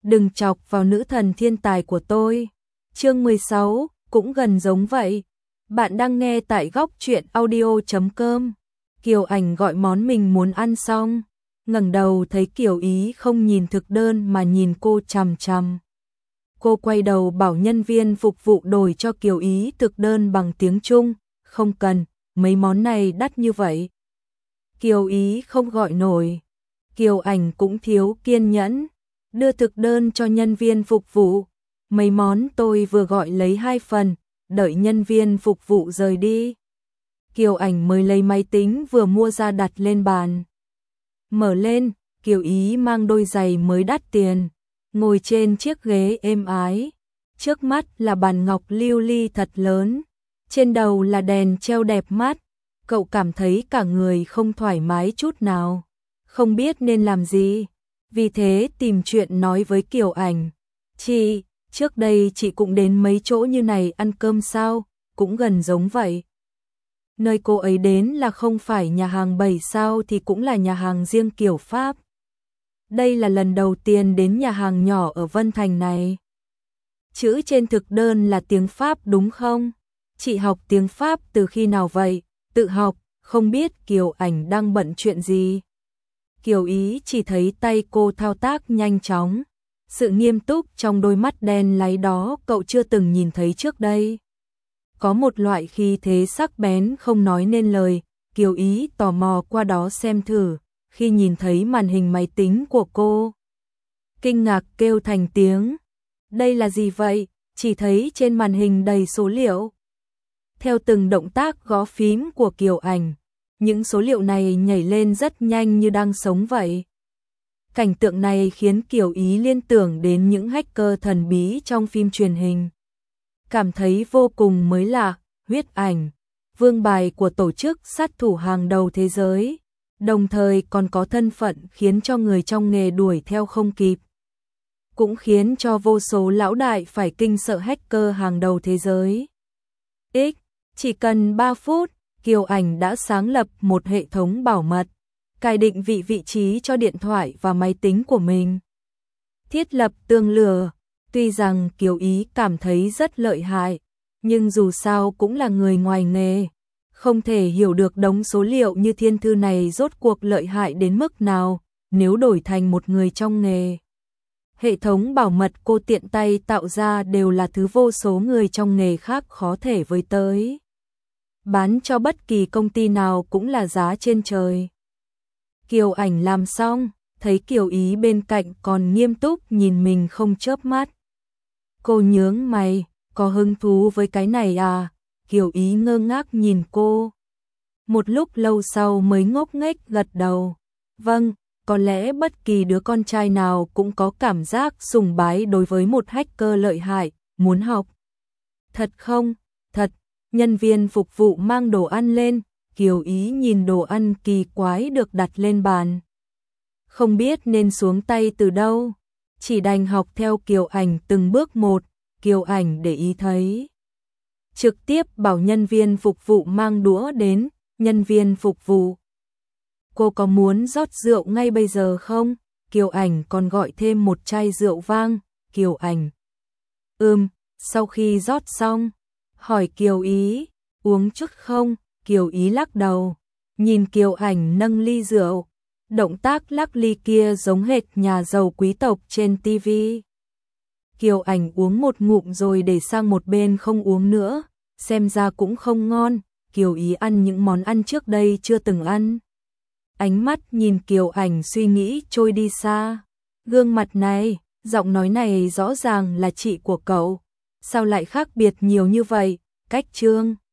đừng chọc vào nữ thần thiên tài của tôi. Chương 16, cũng gần giống vậy. Bạn đang nghe tại góc truyện audio.com. Kiều Ảnh gọi món mình muốn ăn xong, ngẩng đầu thấy Kiều Ý không nhìn thực đơn mà nhìn cô chằm chằm. Cô quay đầu bảo nhân viên phục vụ đổi cho Kiều Ý thực đơn bằng tiếng Trung, không cần, mấy món này đắt như vậy. Kiều Ý không gọi nổi. Kiều Ảnh cũng thiếu kiên nhẫn, đưa thực đơn cho nhân viên phục vụ. Mấy món tôi vừa gọi lấy 2 phần, đợi nhân viên phục vụ rời đi. Kiều Ảnh mới lấy máy tính vừa mua ra đặt lên bàn. Mở lên, Kiều Ý mang đôi giày mới đắt tiền, ngồi trên chiếc ghế êm ái. Trước mắt là bàn ngọc lưu ly thật lớn, trên đầu là đèn treo đẹp mắt. Cậu cảm thấy cả người không thoải mái chút nào, không biết nên làm gì. Vì thế tìm chuyện nói với Kiều Ảnh. Chị, trước đây chị cũng đến mấy chỗ như này ăn cơm sao, cũng gần giống vậy. Nơi cô ấy đến là không phải nhà hàng 7 sao thì cũng là nhà hàng riêng kiểu Pháp. Đây là lần đầu tiên đến nhà hàng nhỏ ở Vân Thành này. Chữ trên thực đơn là tiếng Pháp đúng không? Chị học tiếng Pháp từ khi nào vậy? Tự học, không biết Kiều Ảnh đang bận chuyện gì. Kiều Ý chỉ thấy tay cô thao tác nhanh chóng. Sự nghiêm túc trong đôi mắt đen láy đó cậu chưa từng nhìn thấy trước đây. Có một loại khí thế sắc bén không nói nên lời. Kiều Ý tò mò qua đó xem thử. Khi nhìn thấy màn hình máy tính của cô, kinh ngạc kêu thành tiếng. Đây là gì vậy? Chỉ thấy trên màn hình đầy số liệu. Theo từng động tác gõ phím của Kiều Ảnh, những số liệu này nhảy lên rất nhanh như đang sống vậy. Cảnh tượng này khiến Kiều Ý liên tưởng đến những hacker thần bí trong phim truyền hình. Cảm thấy vô cùng mới lạ. Huyết Ảnh, vương bài của tổ chức sát thủ hàng đầu thế giới, đồng thời còn có thân phận khiến cho người trong nghề đuổi theo không kịp. Cũng khiến cho vô số lão đại phải kinh sợ hacker hàng đầu thế giới. Chỉ cần 3 phút, Kiều Ảnh đã sáng lập một hệ thống bảo mật, cài định vị trí cho điện thoại và máy tính của mình. Thiết lập tường lửa, tuy rằng Kiều Ý cảm thấy rất lợi hại, nhưng dù sao cũng là người ngoài nghề, không thể hiểu được đống số liệu như thiên thư này rốt cuộc lợi hại đến mức nào nếu đổi thành một người trong nghề. Hệ thống bảo mật cô tiện tay tạo ra đều là thứ vô số người trong nghề khác khó thể với tới. Bán cho bất kỳ công ty nào cũng là giá trên trời. Kiều Ảnh làm xong, thấy Kiều Ý bên cạnh còn nghiêm túc nhìn mình không chớp mắt. Cô nhướng mày, có hứng thú với cái này à? Kiều Ý ngơ ngác nhìn cô. Một lúc lâu sau mới ngốc nghếch gật đầu. Vâng, có lẽ bất kỳ đứa con trai nào cũng có cảm giác sùng bái đối với một hacker lợi hại, muốn học. Thật không? Thật. Nhân viên phục vụ mang đồ ăn lên, Kiều Ý nhìn đồ ăn kỳ quái được đặt lên bàn. Không biết nên xuống tay từ đâu, chỉ đành học theo Kiều Ảnh từng bước một. Kiều Ảnh để ý thấy, trực tiếp bảo nhân viên phục vụ mang đũa đến. Nhân viên phục vụ: cô có muốn rót rượu ngay bây giờ không? Kiều Ảnh còn gọi thêm một chai rượu vang. Kiều Ảnh: sau khi rót xong, hỏi Kiều Ý, uống chút không? Kiều Ý lắc đầu, nhìn Kiều Ảnh nâng ly rượu, động tác lắc ly kia giống hệt nhà giàu quý tộc trên TV. Kiều Ảnh uống một ngụm rồi để sang một bên không uống nữa, xem ra cũng không ngon. Kiều Ý ăn những món ăn trước đây chưa từng ăn. Ánh mắt nhìn Kiều Ảnh suy nghĩ trôi đi xa. Gương mặt này, giọng nói này rõ ràng là chị của cậu. Sao lại khác biệt nhiều như vậy? Cách Trương